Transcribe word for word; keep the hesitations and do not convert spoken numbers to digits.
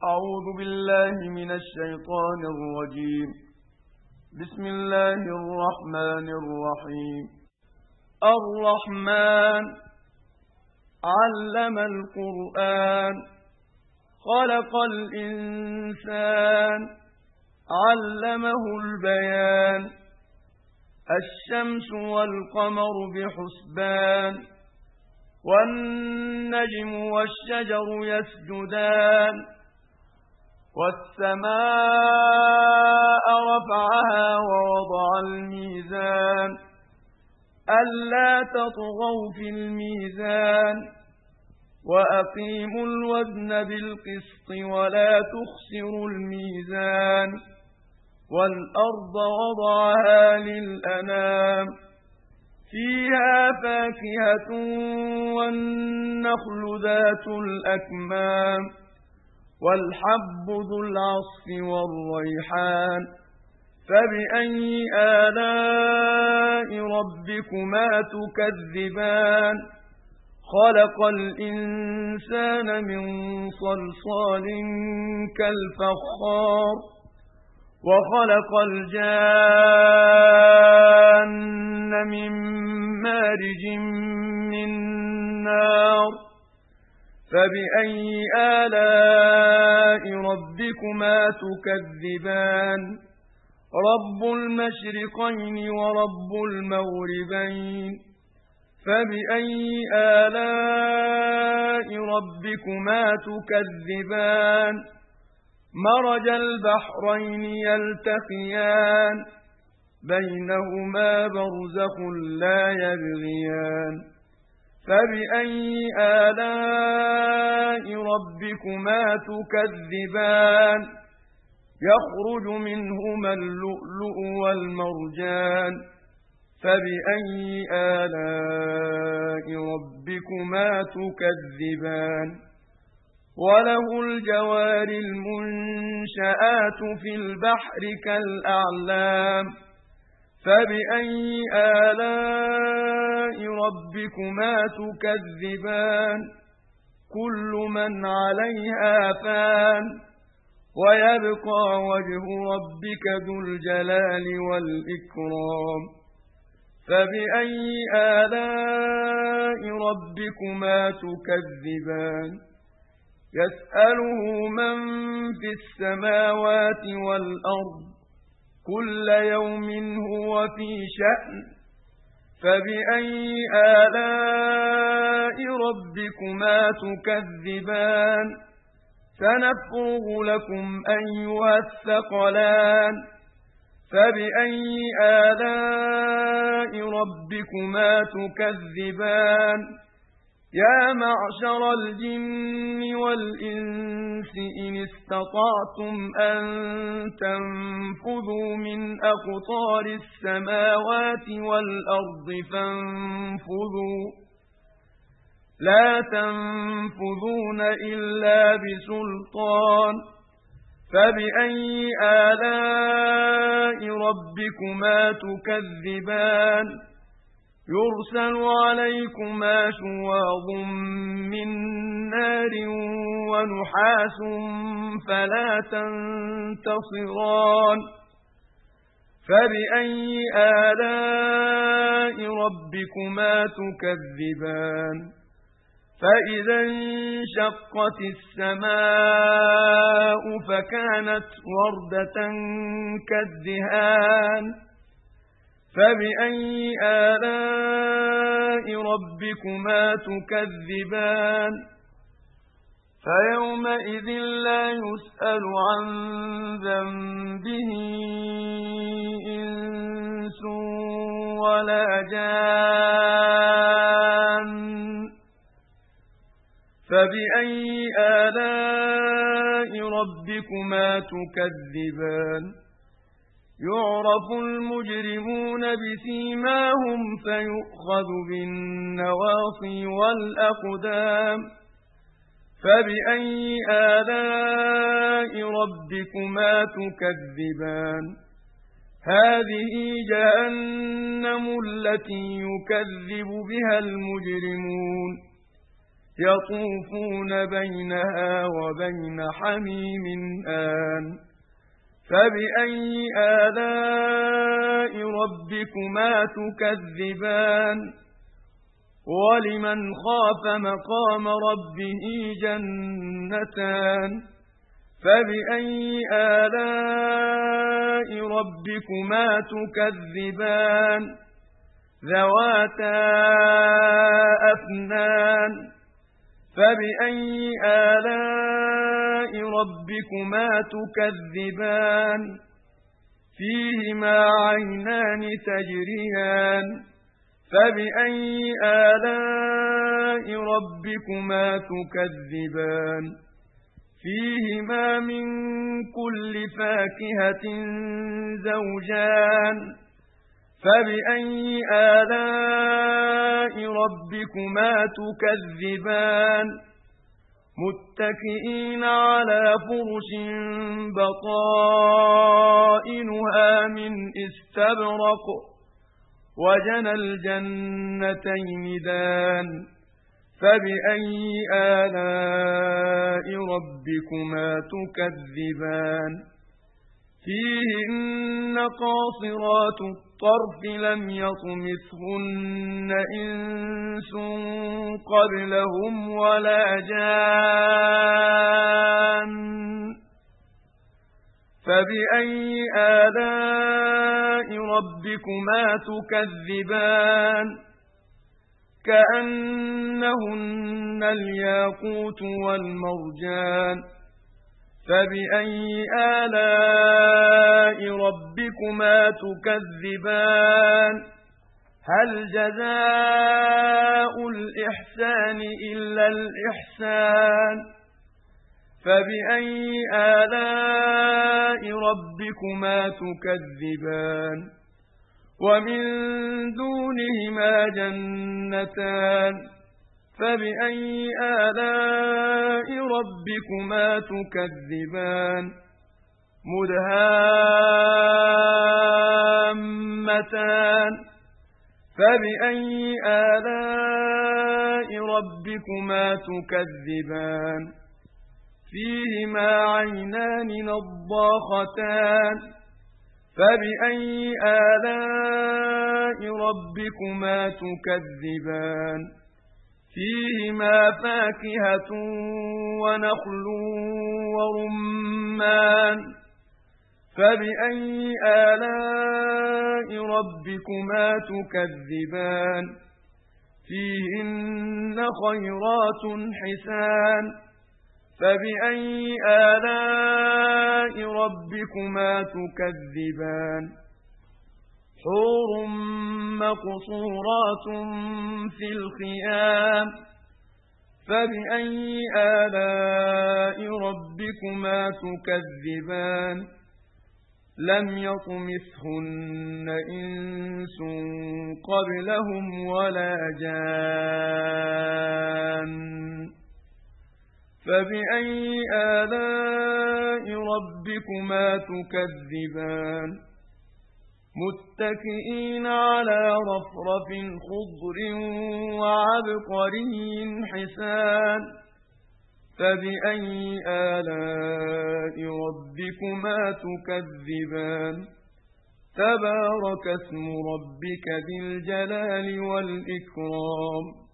أعوذ بالله من الشيطان الرجيم. بسم الله الرحمن الرحيم. الرحمن علم القرآن خلق الإنسان علمه البيان الشمس والقمر بحسبان والنجم والشجر يسجدان والسماء رفعها ووضع الميزان ألا تطغوا في الميزان وأقيموا الوزن بالقسط ولا تخسروا الميزان والأرض وضعها للأنام فيها فاكهة والنخل ذات الأكمام والحب ذو العصف والريحان فبأي آلاء ربكما تكذبان خلق الإنسان من صلصال كالفخار وخلق الجان من مارج من نار فبأي آلاء ربكما تكذبان رب المشرقين ورب المغربين فبأي آلاء ربكما تكذبان مرج البحرين يلتقيان بينهما برزخ لا يبغيان فبأي آلاء ربكما تكذبان يخرج منهما اللؤلؤ والمرجان فبأي آلاء ربكما تكذبان وله الجوار المنشآت في البحر كالأعلام فبأي آلاء ربكما تكذبان كل من عليها فان ويبقى وجه ربك ذو الجلال والإكرام فبأي آلاء ربكما تكذبان يسأله من في السماوات والأرض كل يوم هو في شأن فبأي آلاء ربكما تكذبان سنفرغ لكم أيها الثقلان فبأي آلاء ربكما تكذبان يا معشر الجن والإنس إن استطعتم أن تنفذوا من أقطار السماوات والأرض فانفذوا لا تنفذون إلا بسلطان فبأي آلاء ربكما تكذبان يرسل عليكما شواظ من نار ونحاس فلا تنتصران فبأي آلاء ربكما تكذبان فإذا انشقت السماء فكانت وردة كالدهان فبأي آلاء ربكما تكذبان فيومئذ لا يسأل عن ذنبه إنس ولا جان فبأي آلاء ربكما تكذبان يعرف المجرمون بسيماهم فيؤخذ بالنواصي والأقدام فبأي آلاء ربكما تكذبان هذه جهنم التي يكذب بها المجرمون يطوفون بينها وبين حميم آن فبأي آلاء ربكما تكذبان ولمن خاف مقام ربه جنتان فبأي آلاء ربكما تكذبان ذواتا أفنان فبأي آلاء ربكما تكذبان فيهما عينان تجريان فبأي آلاء ربكما تكذبان فيهما من كل فاكهة زوجان فبأي آلاء ربكما تكذبان متكئين على فرش بطائنها من استبرق وجنى الجنتين دان فبأي آلاء ربكما تكذبان فيهن قاصرات الطرف لم يطمثهن إنس قبلهم ولا جان فبأي آلاء ربكما تكذبان كأنهن الياقوت والمرجان فبأي آلاء ربكما تكذبان هل جزاء الإحسان إلا الإحسان فبأي آلاء ربكما تكذبان ومن دونهما جنتان فبأي آلاء ربكما تكذبان مدهامتان فبأي آلاء ربكما تكذبان فيهما عينان نضاختان فبأي آلاء ربكما تكذبان فيهما فاكهة ونخل ورمان فبأي آلاء ربكما تكذبان فيهن خيرات حسان فبأي آلاء ربكما تكذبان حور مقصورات في الخيام فبأي آلاء ربكما تكذبان لم يطمثهن إنس قبلهم ولا جان فبأي آلاء ربكما تكذبان متكئين على رفرف خضر وعبقري حسان فبأي آلاء ربكما تكذبان تبارك اسم ربك ذي الجلال والإكرام